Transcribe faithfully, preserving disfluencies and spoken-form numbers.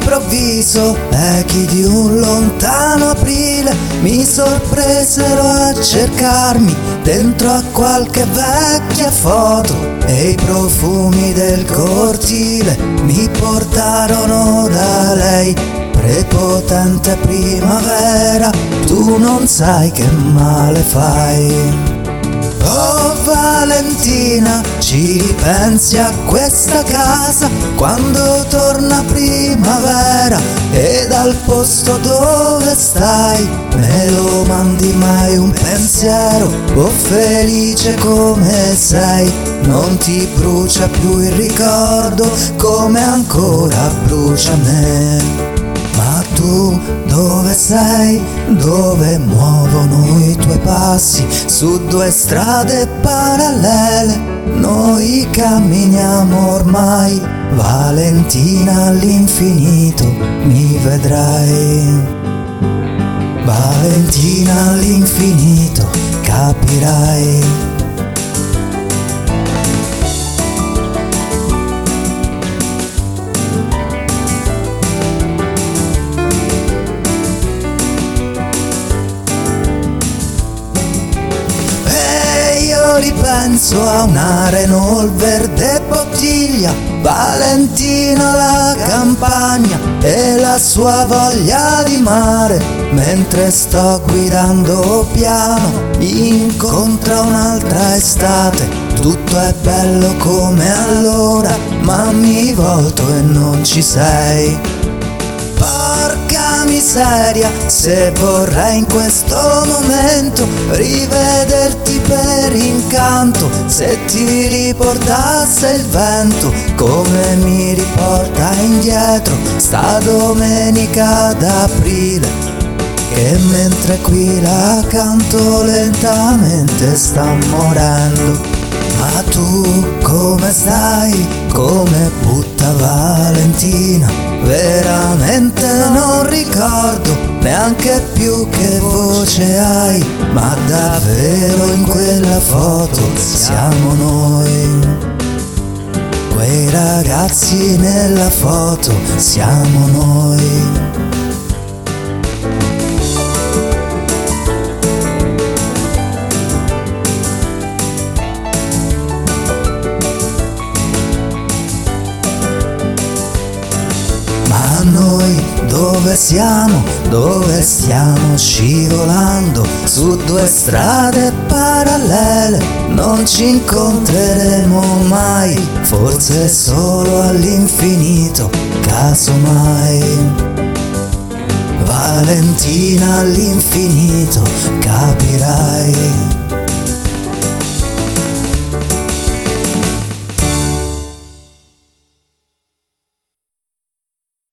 all'improvviso echi di un lontano aprile mi sorpresero a cercarmi dentro a qualche vecchia foto, e i profumi del cortile mi portarono da lei. Prepotente primavera, tu non sai che male fai. Oh Valentina, ci ripensi a questa casa quando torna primavera, e dal posto dove stai me lo mandi mai un pensiero? Oh felice come sei, non ti brucia più il ricordo come ancora brucia me. Ma tu dove sei? Dove muovono i tuoi passi? Su due strade parallele noi camminiamo ormai. Valentina, all'infinito mi vedrai. Valentina, all'infinito capirai. Ripenso a una Renault verde bottiglia, Valentina la campagna e la sua voglia di mare. Mentre sto guidando piano incontra un'altra estate, tutto è bello come allora, ma mi volto e non ci sei. Porca miseria, se vorrei in questo momento rivederti per incanto, se ti riportasse il vento come mi riporta indietro sta domenica d'aprile, che mentre qui la canto lentamente sta morendo. Ma tu come stai? Come butta Valentina? Veramente non ricordo neanche più che voce hai, ma davvero in quella foto siamo noi. Quei ragazzi nella foto siamo noi. Noi dove siamo? Dove stiamo scivolando? Su due strade parallele non ci incontreremo mai, forse solo all'infinito, casomai. Valentina, all'infinito capirai.